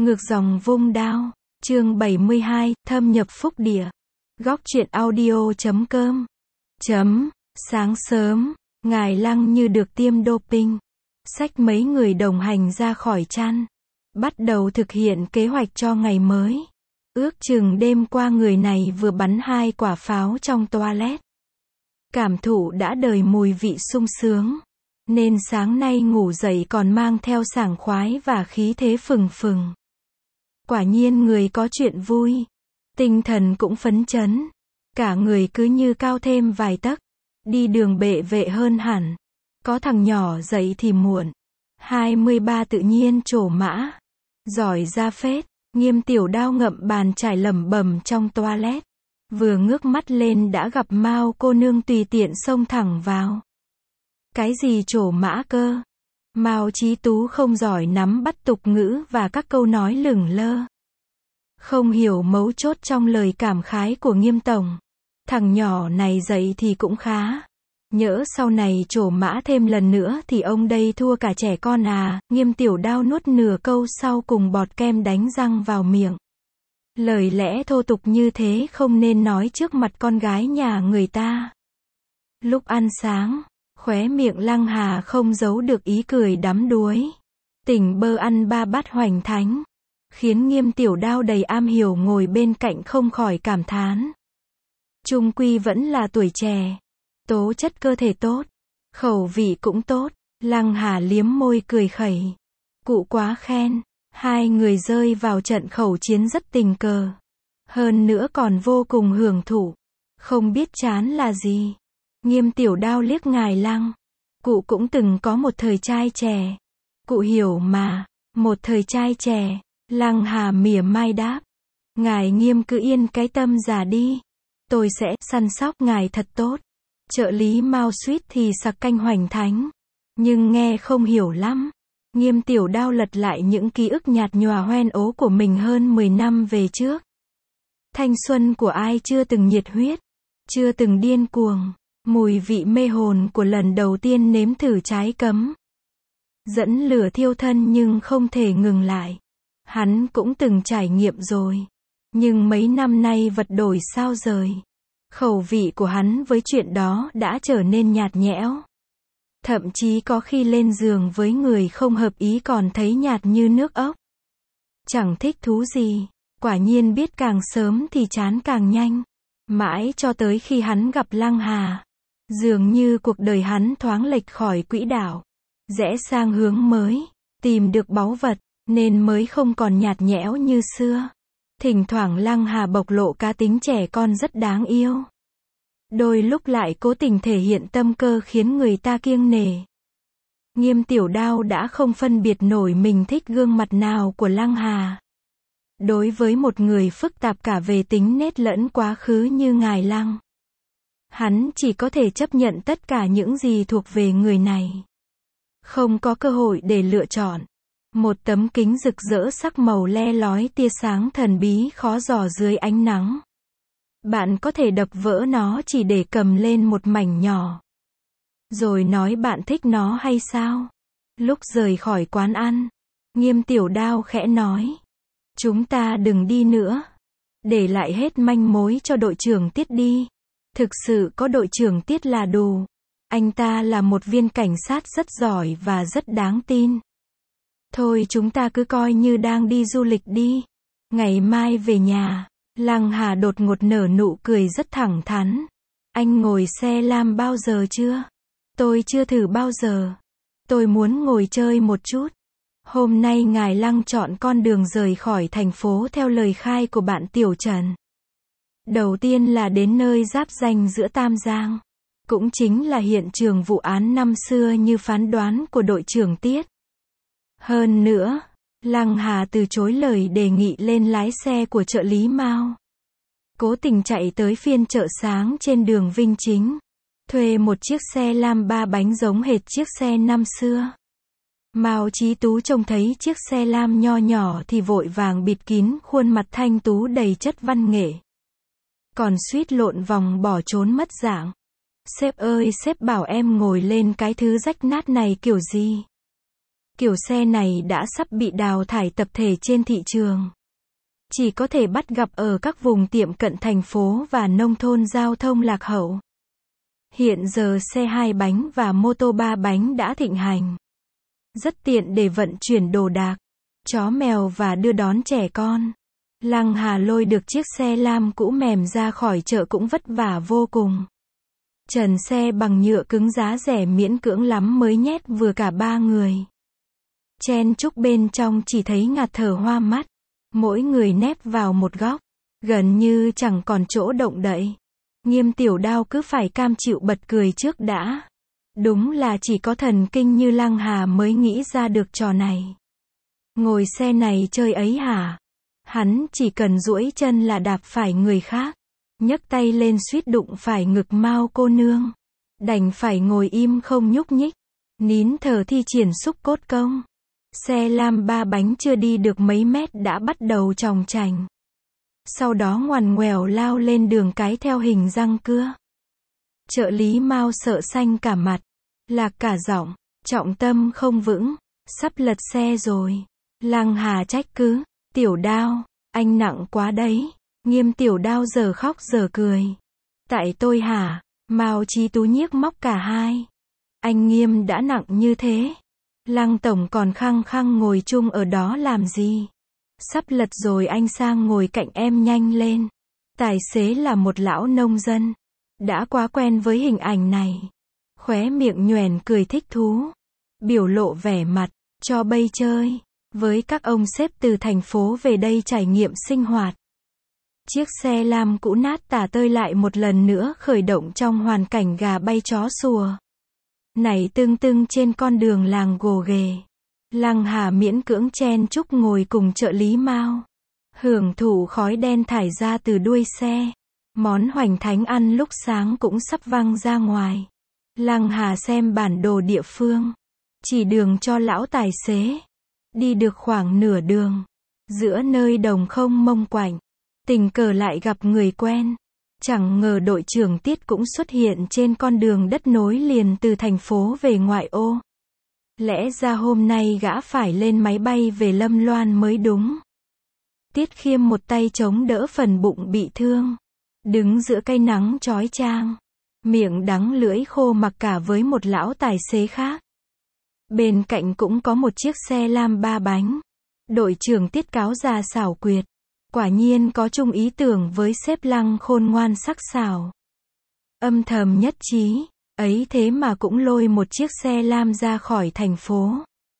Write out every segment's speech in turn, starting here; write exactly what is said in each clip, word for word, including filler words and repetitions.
Ngược dòng vung đao, chương bảy mươi hai, thâm nhập phúc địa. Góc truyện audio chấm com. Chấm, sáng sớm, Ngài Lăng như được tiêm doping. Xách mấy người đồng hành ra khỏi chăn. Bắt đầu thực hiện kế hoạch cho ngày mới. Ước chừng đêm qua người này vừa bắn hai quả pháo trong toilet. Cảm thụ đã đời mùi vị sung sướng. Nên sáng nay ngủ dậy còn mang theo sảng khoái và khí thế phừng phừng. Quả nhiên người có chuyện vui. Tinh thần cũng phấn chấn. Cả người cứ như cao thêm vài tấc. Đi đường bệ vệ hơn hẳn. Có thằng nhỏ dậy thì muộn. hai mươi ba tự nhiên trổ mã. Giỏi ra phết. Nghiêm Tiểu Đao ngậm bàn chải lẩm bẩm trong toilet. Vừa ngước mắt lên đã gặp Mao cô nương tùy tiện xông thẳng vào. Cái gì trổ mã cơ? Mao Chí Tú không giỏi nắm bắt tục ngữ và các câu nói lửng lơ. Không hiểu mấu chốt trong lời cảm khái của Nghiêm tổng. Thằng nhỏ này dậy thì cũng khá. Nhỡ sau này trổ mã thêm lần nữa thì ông đây thua cả trẻ con à. Nghiêm Tiểu Đao nuốt nửa câu sau cùng bọt kem đánh răng vào miệng. Lời lẽ thô tục như thế không nên nói trước mặt con gái nhà người ta. Lúc ăn sáng, khóe miệng Lăng Hà không giấu được ý cười đắm đuối. Tỉnh bơ ăn ba bát hoành thánh. Khiến Nghiêm Tiểu Đao đầy am hiểu ngồi bên cạnh không khỏi cảm thán. Chung quy vẫn là tuổi trẻ. Tố chất cơ thể tốt. Khẩu vị cũng tốt. Lăng Hà liếm môi cười khẩy. Cụ quá khen. Hai người rơi vào trận khẩu chiến rất tình cờ. Hơn nữa còn vô cùng hưởng thụ. Không biết chán là gì. Nghiêm Tiểu Đao liếc Ngài Lăng. Cụ cũng từng có một thời trai trẻ. Cụ hiểu mà. Một thời trai trẻ. Lăng Hà mỉa mai đáp. Ngài Nghiêm cứ yên cái tâm già đi. Tôi sẽ săn sóc ngài thật tốt. Trợ lý Mao suýt thì sặc canh hoành thánh. Nhưng nghe không hiểu lắm. Nghiêm Tiểu Đao lật lại những ký ức nhạt nhòa hoen ố của mình hơn mười năm về trước. Thanh xuân của ai chưa từng nhiệt huyết. Chưa từng điên cuồng. Mùi vị mê hồn của lần đầu tiên nếm thử trái cấm. Dẫn lửa thiêu thân nhưng không thể ngừng lại. Hắn cũng từng trải nghiệm rồi. Nhưng mấy năm nay vật đổi sao rời. Khẩu vị của hắn với chuyện đó đã trở nên nhạt nhẽo. Thậm chí có khi lên giường với người không hợp ý còn thấy nhạt như nước ốc. Chẳng thích thú gì. Quả nhiên biết càng sớm thì chán càng nhanh. Mãi cho tới khi hắn gặp Lăng Hà. Dường như cuộc đời hắn thoáng lệch khỏi quỹ đạo. Rẽ sang hướng mới. Tìm được báu vật. Nên mới không còn nhạt nhẽo như xưa. Thỉnh thoảng Lăng Hà bộc lộ cá tính trẻ con rất đáng yêu. Đôi lúc lại cố tình thể hiện tâm cơ khiến người ta kiêng nể. Nghiêm Tiểu Đao đã không phân biệt nổi mình thích gương mặt nào của Lăng Hà. Đối với một người phức tạp cả về tính nết lẫn quá khứ như Ngài Lăng. Hắn chỉ có thể chấp nhận tất cả những gì thuộc về người này. Không có cơ hội để lựa chọn. Một tấm kính rực rỡ sắc màu le lói tia sáng thần bí khó dò dưới ánh nắng. Bạn có thể đập vỡ nó chỉ để cầm lên một mảnh nhỏ. Rồi nói bạn thích nó hay sao? Lúc rời khỏi quán ăn, Nghiêm Tiểu Đao khẽ nói. Chúng ta đừng đi nữa. Để lại hết manh mối cho đội trưởng Tiết đi. Thực sự có đội trưởng Tiết là đủ. Anh ta là một viên cảnh sát rất giỏi và rất đáng tin. Thôi chúng ta cứ coi như đang đi du lịch đi. Ngày mai về nhà. Lăng Hà đột ngột nở nụ cười rất thẳng thắn. Anh ngồi xe lam bao giờ chưa? Tôi chưa thử bao giờ. Tôi muốn ngồi chơi một chút. Hôm nay Ngài Lăng chọn con đường rời khỏi thành phố theo lời khai của bạn Tiểu Trần. Đầu tiên là đến nơi giáp ranh giữa Tam Giang. Cũng chính là hiện trường vụ án năm xưa như phán đoán của đội trưởng Tiết. Hơn nữa, Lăng Hà từ chối lời đề nghị lên lái xe của trợ lý Mao. Cố tình chạy tới phiên chợ sáng trên đường Vinh Chính. Thuê một chiếc xe lam ba bánh giống hệt chiếc xe năm xưa. Mao Chí Tú trông thấy chiếc xe lam nho nhỏ thì vội vàng bịt kín khuôn mặt thanh tú đầy chất văn nghệ. Còn suýt lộn vòng bỏ trốn mất dạng. Sếp ơi, sếp bảo em ngồi lên cái thứ rách nát này kiểu gì? Kiểu xe này đã sắp bị đào thải tập thể trên thị trường. Chỉ có thể bắt gặp ở các vùng tiệm cận thành phố và nông thôn giao thông lạc hậu. Hiện giờ xe hai bánh và mô tô ba bánh đã thịnh hành. Rất tiện để vận chuyển đồ đạc, chó mèo và đưa đón trẻ con. Lăng Hà lôi được chiếc xe lam cũ mềm ra khỏi chợ cũng vất vả vô cùng. Trần xe bằng nhựa cứng giá rẻ miễn cưỡng lắm mới nhét vừa cả ba người. Chen chúc bên trong chỉ thấy ngạt thở hoa mắt. Mỗi người nép vào một góc, gần như chẳng còn chỗ động đậy. Nghiêm Tiểu Đao cứ phải cam chịu bật cười trước đã. Đúng là chỉ có thần kinh như Lăng Hà mới nghĩ ra được trò này. Ngồi xe này chơi ấy hả? Hắn chỉ cần duỗi chân là đạp phải người khác. Nhấc tay lên suýt đụng phải ngực Mao cô nương. Đành phải ngồi im không nhúc nhích. Nín thở thi triển xúc cốt công. Xe lam ba bánh chưa đi được mấy mét đã bắt đầu chòng chành. Sau đó ngoằn ngoèo lao lên đường cái theo hình răng cưa. Trợ lý Mao sợ xanh cả mặt. Lạc cả giọng. Trọng tâm không vững. Sắp lật xe rồi. Lăng Hà trách cứ. Tiểu Đao, anh nặng quá đấy. Nghiêm Tiểu Đao giờ khóc giờ cười. Tại tôi hả? Mao Chí Tú nhiếc móc cả hai. Anh Nghiêm đã nặng như thế. Lăng tổng còn khăng khăng ngồi chung ở đó làm gì? Sắp lật rồi anh sang ngồi cạnh em nhanh lên. Tài xế là một lão nông dân. Đã quá quen với hình ảnh này. Khóe miệng nhoẻn cười thích thú. Biểu lộ vẻ mặt, cho bay chơi. Với các ông sếp từ thành phố về đây trải nghiệm sinh hoạt. Chiếc xe lam cũ nát tả tơi lại một lần nữa khởi động trong hoàn cảnh gà bay chó sủa. Nảy tưng tưng trên con đường làng gồ ghề. Lăng Hà miễn cưỡng chen chúc ngồi cùng trợ lý Mao. Hưởng thụ khói đen thải ra từ đuôi xe. Món hoành thánh ăn lúc sáng cũng sắp văng ra ngoài. Lăng Hà xem bản đồ địa phương. Chỉ đường cho lão tài xế. Đi được khoảng nửa đường. Giữa nơi đồng không mông quạnh. Tình cờ lại gặp người quen. Chẳng ngờ đội trưởng Tiết cũng xuất hiện trên con đường đất nối liền từ thành phố về ngoại ô. Lẽ ra hôm nay gã phải lên máy bay về Lâm Loan mới đúng. Tiết Khiêm một tay chống đỡ phần bụng bị thương. Đứng giữa cây nắng chói chang. Miệng đắng lưỡi khô mặc cả với một lão tài xế khác. Bên cạnh cũng có một chiếc xe lam ba bánh. Đội trưởng Tiết cáo già xảo quyệt. Quả nhiên có chung ý tưởng với sếp Lăng khôn ngoan sắc sảo. Âm thầm nhất trí, ấy thế mà cũng lôi một chiếc xe lam ra khỏi thành phố.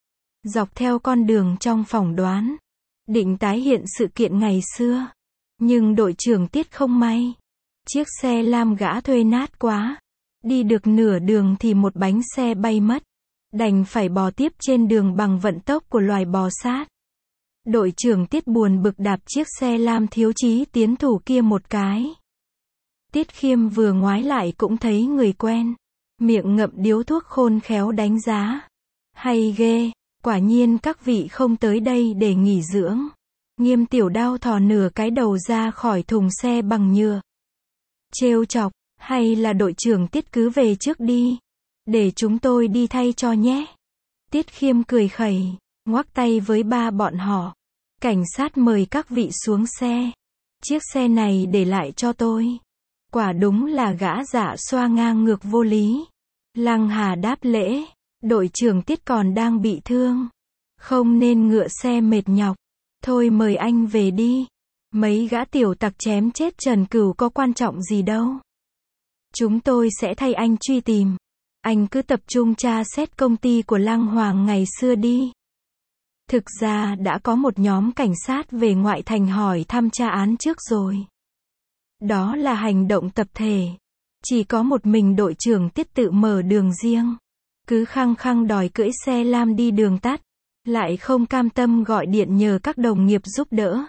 Dọc theo con đường trong phỏng đoán. Định tái hiện sự kiện ngày xưa. Nhưng đội trưởng Tiết không may. Chiếc xe lam gã thuê nát quá. Đi được nửa đường thì một bánh xe bay mất. Đành phải bò tiếp trên đường bằng vận tốc của loài bò sát. Đội trưởng Tiết buồn bực đạp chiếc xe lam thiếu chí tiến thủ kia một cái. Tiết Khiêm vừa ngoái lại cũng thấy người quen. Miệng ngậm điếu thuốc khôn khéo đánh giá. Hay ghê, quả nhiên các vị không tới đây để nghỉ dưỡng. Nghiêm Tiểu Đao thò nửa cái đầu ra khỏi thùng xe bằng nhựa. Trêu chọc, hay là đội trưởng Tiết cứ về trước đi. Để chúng tôi đi thay cho nhé. Tiết Khiêm cười khẩy, ngoắc tay với ba bọn họ. Cảnh sát mời các vị xuống xe. Chiếc xe này để lại cho tôi. Quả đúng là gã dạ xoa ngang ngược vô lý. Lăng Hà đáp lễ. Đội trưởng Tiết còn đang bị thương. Không nên ngựa xe mệt nhọc. Thôi mời anh về đi. Mấy gã tiểu tặc chém chết Trần Cửu có quan trọng gì đâu. Chúng tôi sẽ thay anh truy tìm. Anh cứ tập trung tra xét công ty của Lăng Hoàng ngày xưa đi. Thực ra đã có một nhóm cảnh sát về ngoại thành hỏi thăm tra án trước rồi. Đó là hành động tập thể. Chỉ có một mình đội trưởng Tiết tự mở đường riêng. Cứ khăng khăng đòi cưỡi xe lam đi đường tắt. Lại không cam tâm gọi điện nhờ các đồng nghiệp giúp đỡ.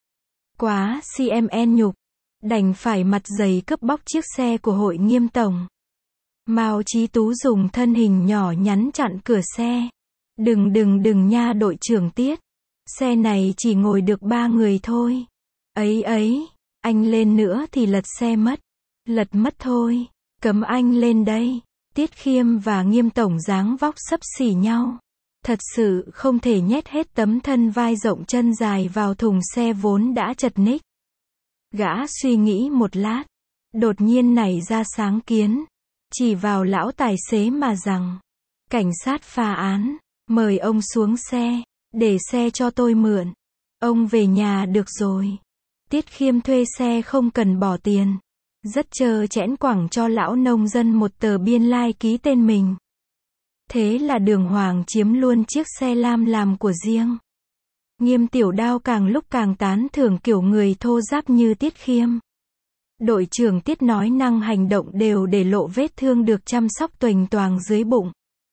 Quá xê em en nhục. Đành phải mặt dày cướp bóc chiếc xe của hội Nghiêm tổng. Mao Chí Tú dùng thân hình nhỏ nhắn chặn cửa xe. Đừng đừng đừng nha đội trưởng Tiết. Xe này chỉ ngồi được ba người thôi. Ấy ấy, anh lên nữa thì lật xe mất. Lật mất thôi, cấm anh lên đây. Tiết Khiêm và Nghiêm tổng dáng vóc xấp xỉ nhau. Thật sự không thể nhét hết tấm thân vai rộng chân dài vào thùng xe vốn đã chật ních. Gã suy nghĩ một lát, đột nhiên nảy ra sáng kiến, chỉ vào lão tài xế mà rằng, cảnh sát phá án, mời ông xuống xe, để xe cho tôi mượn. Ông về nhà được rồi. Tiết Khiêm thuê xe không cần bỏ tiền. Rất trơ trẽn quẳng cho lão nông dân một tờ biên lai ký tên mình. Thế là Đường Hoàng chiếm luôn chiếc xe lam làm của riêng. Nghiêm Tiểu Đao càng lúc càng tán thưởng kiểu người thô ráp như Tiết Khiêm. Đội trưởng Tiết nói năng hành động đều để lộ vết thương được chăm sóc tuềnh toàng dưới bụng.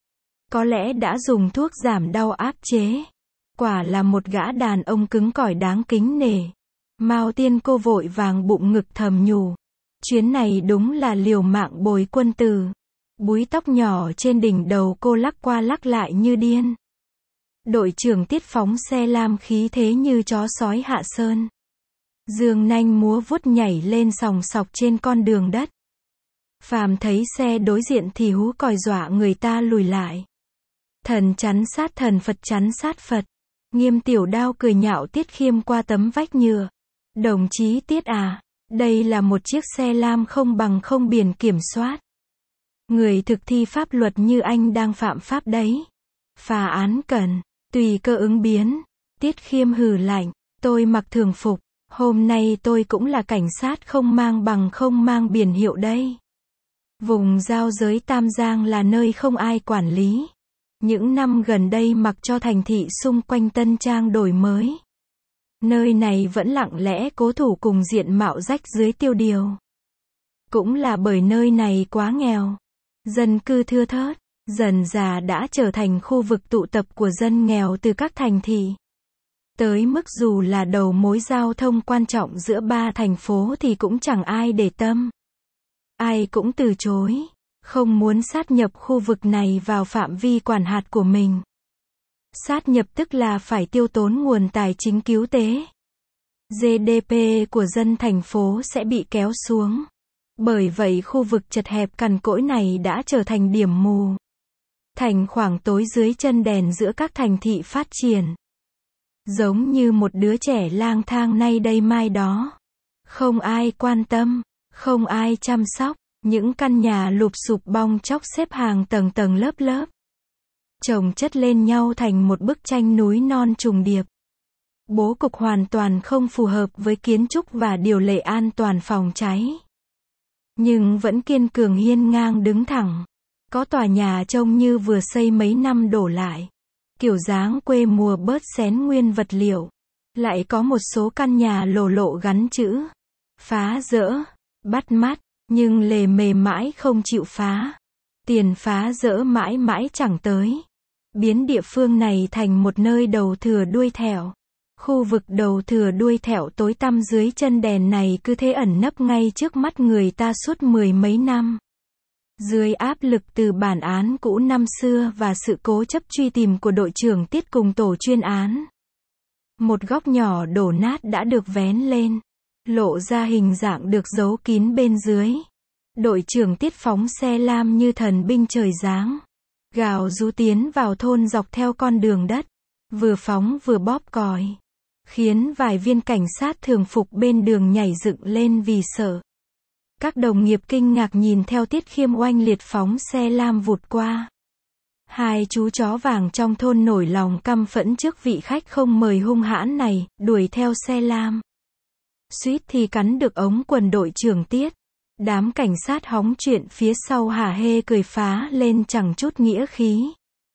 Có lẽ đã dùng thuốc giảm đau áp chế. Quả là một gã đàn ông cứng cỏi đáng kính nể. Mao Tiên Cô vội vàng bụng ngực thầm nhủ. Chuyến này đúng là liều mạng bồi quân tử. Búi tóc nhỏ trên đỉnh đầu cô lắc qua lắc lại như điên. Đội trưởng Tiết phóng xe lam khí thế như chó sói hạ sơn. Dương nanh múa vuốt nhảy lên sòng sọc trên con đường đất. Phàm thấy xe đối diện thì hú còi dọa người ta lùi lại. Thần chắn sát thần, Phật chắn sát Phật. Nghiêm Tiểu Đao cười nhạo Tiết Khiêm qua tấm vách nhựa. Đồng chí Tiết à, đây là một chiếc xe lam không bằng không biển kiểm soát. Người thực thi pháp luật như anh đang phạm pháp đấy. Phá án cần, tùy cơ ứng biến. Tiết Khiêm hừ lạnh, tôi mặc thường phục. Hôm nay tôi cũng là cảnh sát không mang bằng không mang biển hiệu đây. Vùng giao giới Tam Giang là nơi không ai quản lý. Những năm gần đây mặc cho thành thị xung quanh Tân Trang đổi mới. Nơi này vẫn lặng lẽ cố thủ cùng diện mạo rách dưới tiêu điều. Cũng là bởi nơi này quá nghèo. Dân cư thưa thớt, dần dà đã trở thành khu vực tụ tập của dân nghèo từ các thành thị. Tới mức dù là đầu mối giao thông quan trọng giữa ba thành phố thì cũng chẳng ai để tâm. Ai cũng từ chối, không muốn sát nhập khu vực này vào phạm vi quản hạt của mình. Sát nhập tức là phải tiêu tốn nguồn tài chính cứu tế. giê đê pê của dân thành phố sẽ bị kéo xuống. Bởi vậy khu vực chật hẹp cằn cỗi này đã trở thành điểm mù. Thành khoảng tối dưới chân đèn giữa các thành thị phát triển. Giống như một đứa trẻ lang thang nay đây mai đó. Không ai quan tâm, không ai chăm sóc. Những căn nhà lụp xụp bong chóc xếp hàng tầng tầng lớp lớp. Chồng chất lên nhau thành một bức tranh núi non trùng điệp. Bố cục hoàn toàn không phù hợp với kiến trúc và điều lệ an toàn phòng cháy. Nhưng vẫn kiên cường hiên ngang đứng thẳng. Có tòa nhà trông như vừa xây mấy năm đổ lại. Kiểu dáng quê mùa bớt xén nguyên vật liệu. Lại có một số căn nhà lồ lộ gắn chữ phá dỡ, bắt mắt, nhưng lề mề mãi không chịu phá. Tiền phá dỡ mãi mãi chẳng tới. Biến địa phương này thành một nơi đầu thừa đuôi thẹo. Khu vực đầu thừa đuôi thẹo tối tăm dưới chân đèn này cứ thế ẩn nấp ngay trước mắt người ta suốt mười mấy năm. Dưới áp lực từ bản án cũ năm xưa và sự cố chấp truy tìm của đội trưởng Tiết cùng tổ chuyên án. Một góc nhỏ đổ nát đã được vén lên. Lộ ra hình dạng được giấu kín bên dưới. Đội trưởng Tiết phóng xe lam như thần binh trời giáng. Gào rú tiến vào thôn dọc theo con đường đất. Vừa phóng vừa bóp còi. Khiến vài viên cảnh sát thường phục bên đường nhảy dựng lên vì sợ. Các đồng nghiệp kinh ngạc nhìn theo Tiết Khiêm oanh liệt phóng xe lam vụt qua. Hai chú chó vàng trong thôn nổi lòng căm phẫn trước vị khách không mời hung hãn này, đuổi theo xe lam. Suýt thì cắn được ống quần đội trưởng Tiết. Đám cảnh sát hóng chuyện phía sau hả hê cười phá lên chẳng chút nghĩa khí.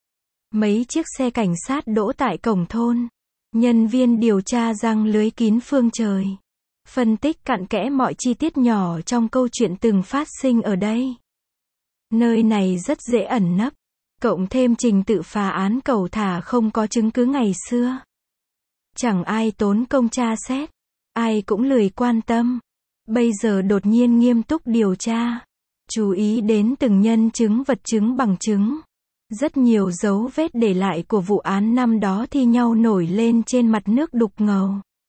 Mấy chiếc xe cảnh sát đỗ tại cổng thôn. Nhân viên điều tra răng lưới kín phương trời. Phân tích cặn kẽ mọi chi tiết nhỏ trong câu chuyện từng phát sinh ở đây. Nơi này rất dễ ẩn nấp. Cộng thêm trình tự phá án cầu thả không có chứng cứ ngày xưa. Chẳng ai tốn công tra xét. Ai cũng lười quan tâm. Bây giờ đột nhiên nghiêm túc điều tra. Chú ý đến từng nhân chứng vật chứng bằng chứng. Rất nhiều dấu vết để lại của vụ án năm đó thi nhau nổi lên trên mặt nước đục ngầu.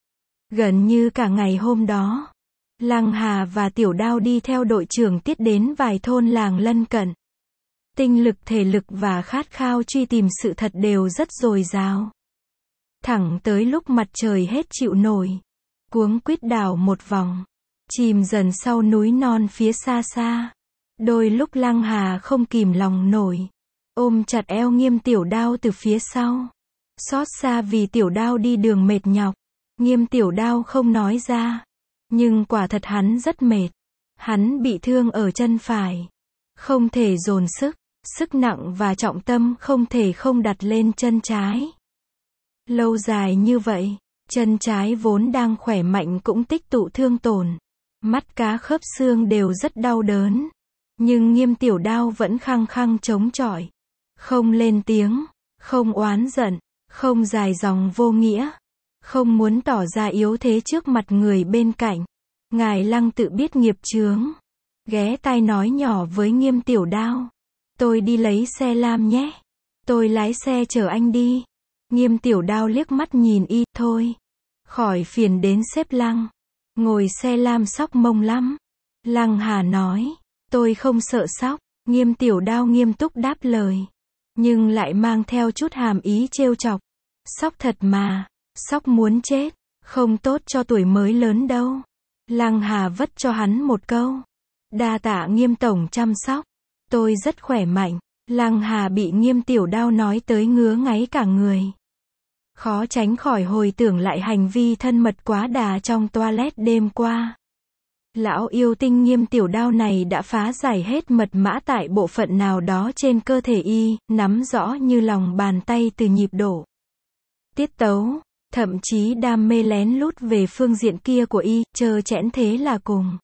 Gần như cả ngày hôm đó, Lăng Hà và Tiểu Đao đi theo đội trưởng Tiết đến vài thôn làng lân cận. Tinh lực, thể lực và khát khao truy tìm sự thật đều rất dồi dào. Thẳng tới lúc mặt trời hết chịu nổi, cuống quýt đảo một vòng, chìm dần sau núi non phía xa xa. Đôi lúc Lăng Hà không kìm lòng nổi, ôm chặt eo Nghiêm Tiểu Đao từ phía sau. Xót xa vì Tiểu Đao đi đường mệt nhọc. Nghiêm Tiểu Đao không nói ra, nhưng quả thật hắn rất mệt. Hắn bị thương ở chân phải, không thể dồn sức, sức nặng và trọng tâm không thể không đặt lên chân trái. Lâu dài như vậy, chân trái vốn đang khỏe mạnh cũng tích tụ thương tổn. Mắt cá khớp xương đều rất đau đớn. Nhưng Nghiêm Tiểu Đao vẫn khăng khăng chống chọi. Không lên tiếng, không oán giận, không dài dòng vô nghĩa. Không muốn tỏ ra yếu thế trước mặt người bên cạnh. Ngài Lăng tự biết nghiệp chướng. Ghé tai nói nhỏ với Nghiêm Tiểu Đao. Tôi đi lấy xe lam nhé. Tôi lái xe chở anh đi. Nghiêm Tiểu Đao liếc mắt nhìn y, thôi. Khỏi phiền đến xếp Lăng. Ngồi xe lam sóc mông lắm. Lăng Hà nói. Tôi không sợ sóc. Nghiêm Tiểu Đao nghiêm túc đáp lời. Nhưng lại mang theo chút hàm ý trêu chọc. Sóc thật mà. Sóc muốn chết. Không tốt cho tuổi mới lớn đâu. Lăng Hà vất cho hắn một câu. Đa tạ Nghiêm tổng chăm sóc. Tôi rất khỏe mạnh. Lăng Hà bị Nghiêm Tiểu Đao nói tới ngứa ngáy cả người. Khó tránh khỏi hồi tưởng lại hành vi thân mật quá đà trong toilet đêm qua. Lão yêu tinh Nghiêm Tiểu Đao này đã phá giải hết mật mã tại bộ phận nào đó trên cơ thể y, nắm rõ như lòng bàn tay từ nhịp độ, tiết tấu, thậm chí đam mê lén lút về phương diện kia của y, trơ trẽn thế là cùng.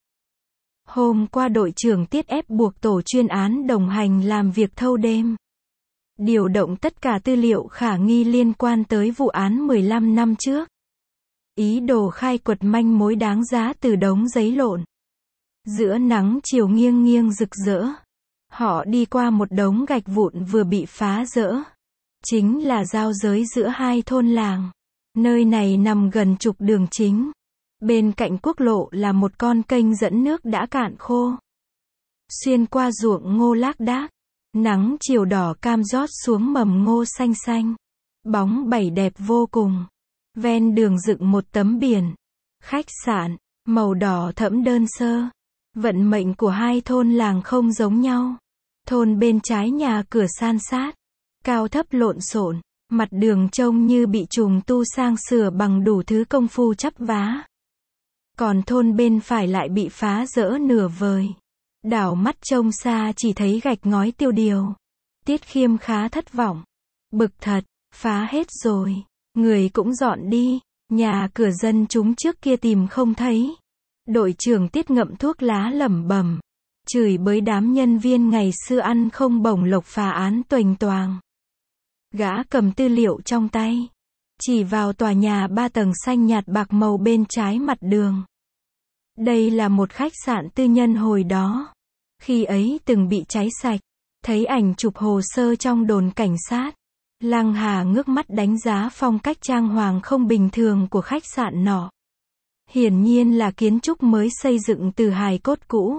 Hôm qua đội trưởng Tiết ép buộc tổ chuyên án đồng hành làm việc thâu đêm. Điều động tất cả tư liệu khả nghi liên quan tới vụ án mười lăm năm trước. Ý đồ khai quật manh mối đáng giá từ đống giấy lộn. Giữa nắng chiều nghiêng nghiêng rực rỡ, họ đi qua một đống gạch vụn vừa bị phá rỡ. Chính là giao giới giữa hai thôn làng. Nơi này nằm gần trục đường chính. Bên cạnh quốc lộ là một con kênh dẫn nước đã cạn khô. Xuyên qua ruộng ngô lác đác, nắng chiều đỏ cam rót xuống mầm ngô xanh xanh. Bóng bẩy đẹp vô cùng. Ven đường dựng một tấm biển. Khách sạn, màu đỏ thẫm đơn sơ. Vận mệnh của hai thôn làng không giống nhau. Thôn bên trái nhà cửa san sát, cao thấp lộn xộn, mặt đường trông như bị trùng tu sang sửa bằng đủ thứ công phu chắp vá. Còn thôn bên phải lại bị phá rỡ nửa vời. Đảo mắt trông xa chỉ thấy gạch ngói tiêu điều. Tiết Khiêm khá thất vọng. Bực thật, phá hết rồi. Người cũng dọn đi. Nhà cửa dân chúng trước kia tìm không thấy. Đội trưởng Tiết ngậm thuốc lá lẩm bẩm. Chửi bới đám nhân viên ngày xưa ăn không bổng lộc phá án toành toàng. Gã cầm tư liệu trong tay. Chỉ vào tòa nhà ba tầng xanh nhạt bạc màu bên trái mặt đường. Đây là một khách sạn tư nhân hồi đó. Khi ấy từng bị cháy sạch. Thấy ảnh chụp hồ sơ trong đồn cảnh sát. Lăng Hà ngước mắt đánh giá phong cách trang hoàng không bình thường của khách sạn nọ. Hiển nhiên là kiến trúc mới xây dựng từ hài cốt cũ.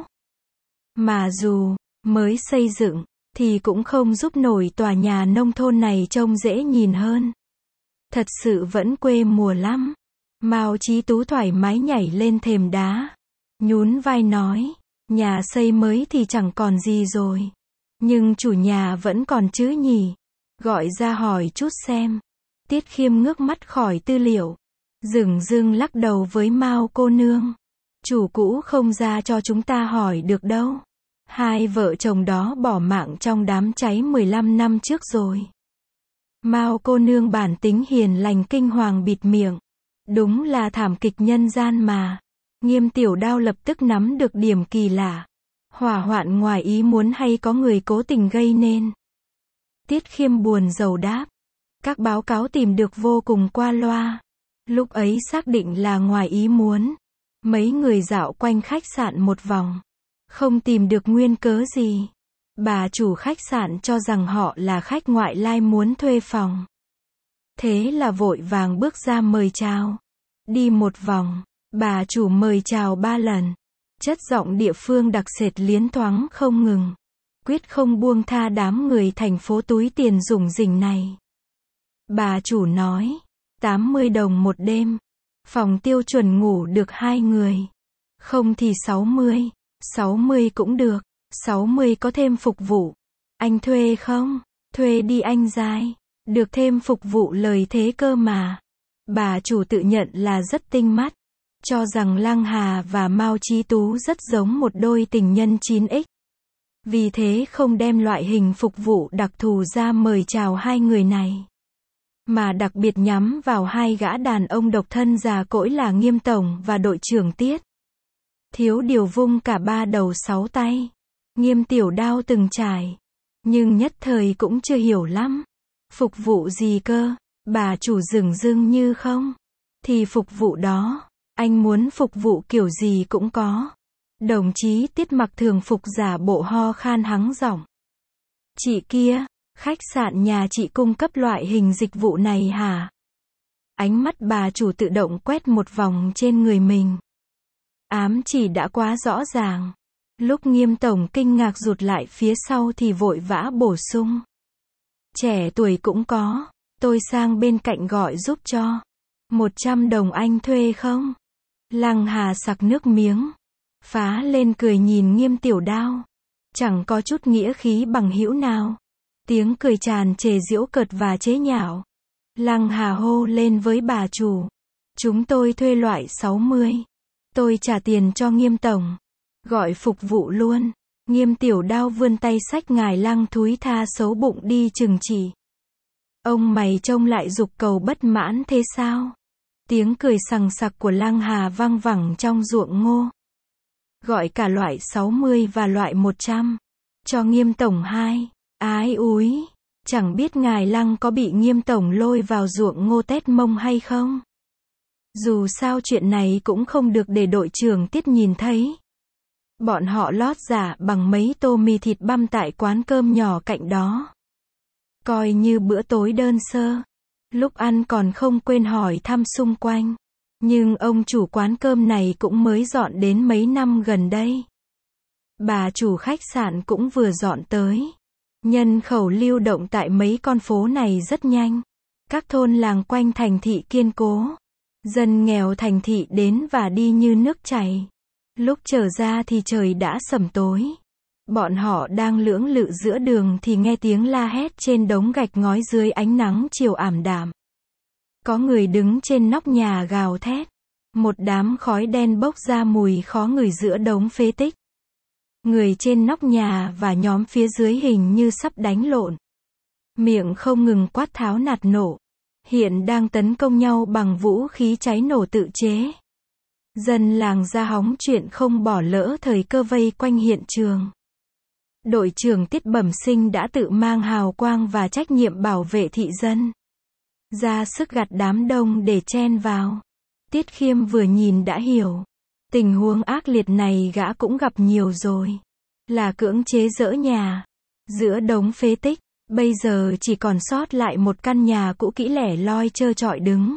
Mà dù mới xây dựng, thì cũng không giúp nổi tòa nhà nông thôn này trông dễ nhìn hơn. Thật sự vẫn quê mùa lắm. Mao Chí Tú thoải mái nhảy lên thềm đá. Nhún vai nói, nhà xây mới thì chẳng còn gì rồi. Nhưng chủ nhà vẫn còn chứ nhỉ? Gọi ra hỏi chút xem. Tiết Khiêm ngước mắt khỏi tư liệu. Dửng dưng lắc đầu với Mao cô nương. Chủ cũ không ra cho chúng ta hỏi được đâu. Hai vợ chồng đó bỏ mạng trong đám cháy mười lăm năm trước rồi. Mao cô nương bản tính hiền lành kinh hoàng bịt miệng. Đúng là thảm kịch nhân gian mà. Nghiêm Tiểu Đao lập tức nắm được điểm kỳ lạ. Hỏa hoạn ngoài ý muốn hay có người cố tình gây nên? Tiết Khiêm buồn rầu đáp. Các báo cáo tìm được vô cùng qua loa. Lúc ấy xác định là ngoài ý muốn. Mấy người dạo quanh khách sạn một vòng. Không tìm được nguyên cớ gì. Bà chủ khách sạn cho rằng họ là khách ngoại lai muốn thuê phòng. Thế là vội vàng bước ra mời chào. Đi một vòng, bà chủ mời chào ba lần. Chất giọng địa phương đặc sệt liến thoáng không ngừng. quyết không buông tha đám người thành phố túi tiền rủng rỉnh này. Bà chủ nói, tám mươi đồng một đêm, phòng tiêu chuẩn ngủ được hai người. Không thì sáu mươi, sáu mươi cũng được, sáu mươi có thêm phục vụ. Anh thuê không? Thuê đi anh giai, được thêm phục vụ lời thế cơ mà. Bà chủ tự nhận là rất tinh mắt, cho rằng Lăng Hà và Mao Chí Tú rất giống một đôi tình nhân chín x. Vì thế không đem loại hình phục vụ đặc thù ra mời chào hai người này, mà đặc biệt nhắm vào hai gã đàn ông độc thân già cỗi là Nghiêm Tổng và đội trưởng Tiết. Thiếu điều vung cả ba đầu sáu tay. Nghiêm Tiểu Đao từng trải, nhưng nhất thời cũng chưa hiểu lắm. Phục vụ gì cơ? Bà chủ dửng dưng như không. Thì phục vụ đó, anh muốn phục vụ kiểu gì cũng có. Đồng chí Tiết mặc thường phục giả bộ ho khan hắng giọng. Chị kia, khách sạn nhà chị cung cấp loại hình dịch vụ này hả? Ánh mắt bà chủ tự động quét một vòng trên người mình. Ám chỉ đã quá rõ ràng. Lúc Nghiêm Tổng kinh ngạc rụt lại phía sau thì vội vã bổ sung. Trẻ tuổi cũng có, tôi sang bên cạnh gọi giúp cho. Một trăm đồng anh thuê không? Lăng Hà sặc nước miếng, phá lên cười nhìn Nghiêm Tiểu Đao. Chẳng có chút nghĩa khí bằng hữu nào. Tiếng cười tràn trề giễu cợt và chế nhạo. Lăng Hà hô lên với bà chủ. Chúng tôi thuê loại sáu mươi. Tôi trả tiền cho Nghiêm Tổng. Gọi phục vụ luôn. Nghiêm Tiểu Đao vươn tay xách ngài Lăng thúi tha xấu bụng đi chừng chỉ. Ông mày trông lại giục cầu bất mãn thế sao? Tiếng cười sằng sặc của Lăng Hà vang vẳng trong ruộng ngô. Gọi cả loại sáu mươi và loại một trăm. Cho Nghiêm Tổng hai. Ái úi. Chẳng biết ngài Lăng có bị Nghiêm Tổng lôi vào ruộng ngô tét mông hay không? Dù sao chuyện này cũng không được để đội trưởng Tiết nhìn thấy. Bọn họ lót giả bằng mấy tô mì thịt băm tại quán cơm nhỏ cạnh đó. Coi như bữa tối đơn sơ. Lúc ăn còn không quên hỏi thăm xung quanh. Nhưng ông chủ quán cơm này cũng mới dọn đến mấy năm gần đây. Bà chủ khách sạn cũng vừa dọn tới. Nhân khẩu lưu động tại mấy con phố này rất nhanh. Các thôn làng quanh thành thị kiên cố. Dân nghèo thành thị đến và đi như nước chảy. Lúc trở ra thì trời đã sẩm tối. Bọn họ đang lưỡng lự giữa đường thì nghe tiếng la hét trên đống gạch ngói dưới ánh nắng chiều ảm đạm. Có người đứng trên nóc nhà gào thét. Một đám khói đen bốc ra mùi khó ngửi giữa đống phế tích. Người trên nóc nhà và nhóm phía dưới hình như sắp đánh lộn. Miệng không ngừng quát tháo nạt nổ. Hiện đang tấn công nhau bằng vũ khí cháy nổ tự chế. Dân làng ra hóng chuyện không bỏ lỡ thời cơ vây quanh hiện trường. Đội trưởng Tiết bẩm sinh đã tự mang hào quang và trách nhiệm bảo vệ thị dân. Ra sức gặt đám đông để chen vào. Tiết Khiêm vừa nhìn đã hiểu. Tình huống ác liệt này gã cũng gặp nhiều rồi. Là cưỡng chế dỡ nhà. Giữa đống phế tích, bây giờ chỉ còn sót lại một căn nhà cũ kỹ lẻ loi trơ trọi đứng.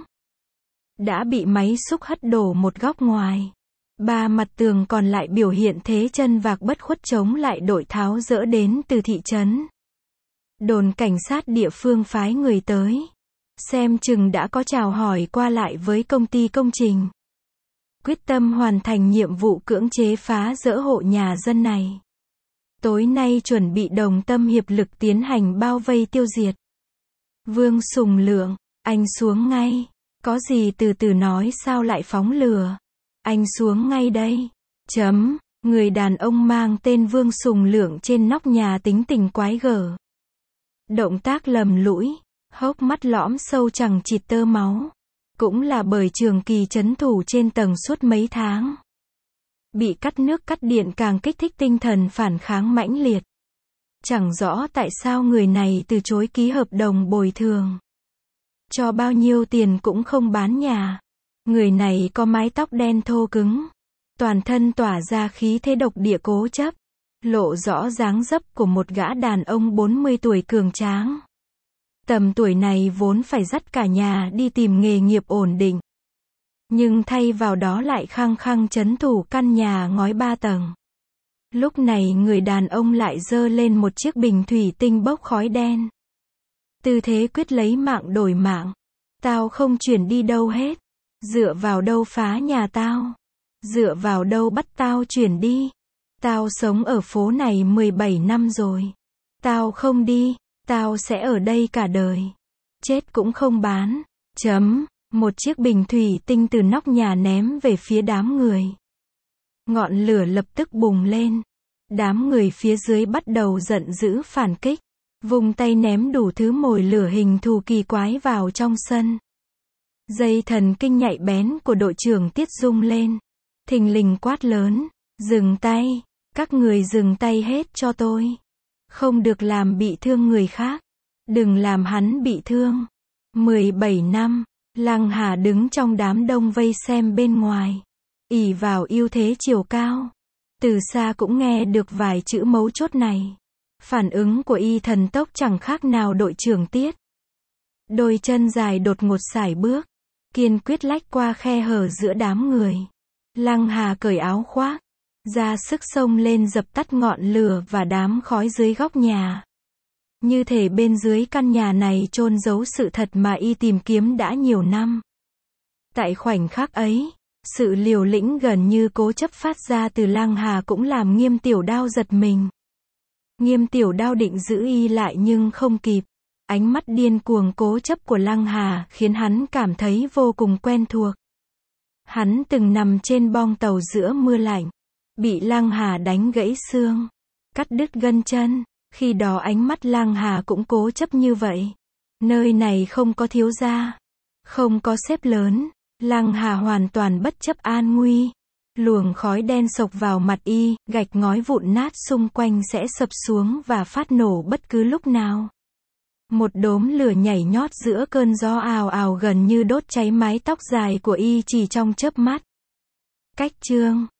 Đã bị máy xúc hất đổ một góc ngoài. Ba mặt tường còn lại biểu hiện thế chân vạc bất khuất chống lại đội tháo dỡ đến từ thị trấn. Đồn cảnh sát địa phương phái người tới. Xem chừng đã có chào hỏi qua lại với công ty công trình. Quyết tâm hoàn thành nhiệm vụ cưỡng chế phá dỡ hộ nhà dân này. Tối nay chuẩn bị đồng tâm hiệp lực tiến hành bao vây tiêu diệt. Vương Sùng Lượng, anh xuống ngay. Có gì từ từ nói sao lại phóng lừa. Anh xuống ngay đây. Chấm, người đàn ông mang tên Vương Sùng Lượng trên nóc nhà tính tình quái gở. Động tác lầm lũi, hốc mắt lõm sâu chẳng chịt tơ máu. Cũng là bởi trường kỳ trấn thủ trên tầng suốt mấy tháng. Bị cắt nước cắt điện càng kích thích tinh thần phản kháng mãnh liệt. Chẳng rõ tại sao người này từ chối ký hợp đồng bồi thường. Cho bao nhiêu tiền cũng không bán nhà. Người này có mái tóc đen thô cứng. Toàn thân tỏa ra khí thế độc địa cố chấp. Lộ rõ dáng dấp của một gã đàn ông bốn mươi tuổi cường tráng. Tầm tuổi này vốn phải dắt cả nhà đi tìm nghề nghiệp ổn định. Nhưng thay vào đó lại khăng khăng trấn thủ căn nhà ngói ba tầng. Lúc này người đàn ông lại giơ lên một chiếc bình thủy tinh bốc khói đen. Tư thế quyết lấy mạng đổi mạng. Tao không chuyển đi đâu hết. Dựa vào đâu phá nhà tao? Dựa vào đâu bắt tao chuyển đi? Tao sống ở phố này mười bảy năm rồi. Tao không đi, tao sẽ ở đây cả đời. Chết cũng không bán. Chấm. Một chiếc bình thủy tinh từ nóc nhà ném về phía đám người. Ngọn lửa lập tức bùng lên. Đám người phía dưới bắt đầu giận dữ phản kích. Vùng tay ném đủ thứ mồi lửa hình thù kỳ quái vào trong sân. Dây thần kinh nhạy bén của đội trưởng Tiết rung lên. Thình lình quát lớn. Dừng tay. Các người dừng tay hết cho tôi. Không được làm bị thương người khác. Đừng làm hắn bị thương. mười bảy năm. Lăng Hà đứng trong đám đông vây xem bên ngoài. Ỷ vào ưu thế chiều cao. Từ xa cũng nghe được vài chữ mấu chốt này. Phản ứng của y thần tốc chẳng khác nào đội trưởng Tiết. Đôi chân dài đột ngột sải bước. Kiên quyết lách qua khe hở giữa đám người. Lăng Hà cởi áo khoác. Ra sức xông lên dập tắt ngọn lửa và đám khói dưới góc nhà. Như thể bên dưới căn nhà này chôn giấu sự thật mà y tìm kiếm đã nhiều năm. Tại khoảnh khắc ấy, sự liều lĩnh gần như cố chấp phát ra từ Lăng Hà cũng làm Nghiêm Tiểu Đao giật mình. Nghiêm Tiểu Đao định giữ y lại nhưng không kịp. Ánh mắt điên cuồng cố chấp của Lăng Hà khiến hắn cảm thấy vô cùng quen thuộc. Hắn từng nằm trên bong tàu giữa mưa lạnh, bị Lăng Hà đánh gãy xương, cắt đứt gân chân. Khi đó ánh mắt Lăng Hà cũng cố chấp như vậy. Nơi này không có thiếu gia, không có sếp lớn. Lăng Hà hoàn toàn bất chấp an nguy. Luồng khói đen xộc vào mặt y, gạch ngói vụn nát xung quanh sẽ sập xuống và phát nổ bất cứ lúc nào. Một đốm lửa nhảy nhót giữa cơn gió ào ào gần như đốt cháy mái tóc dài của y chỉ trong chớp mắt. Cách chương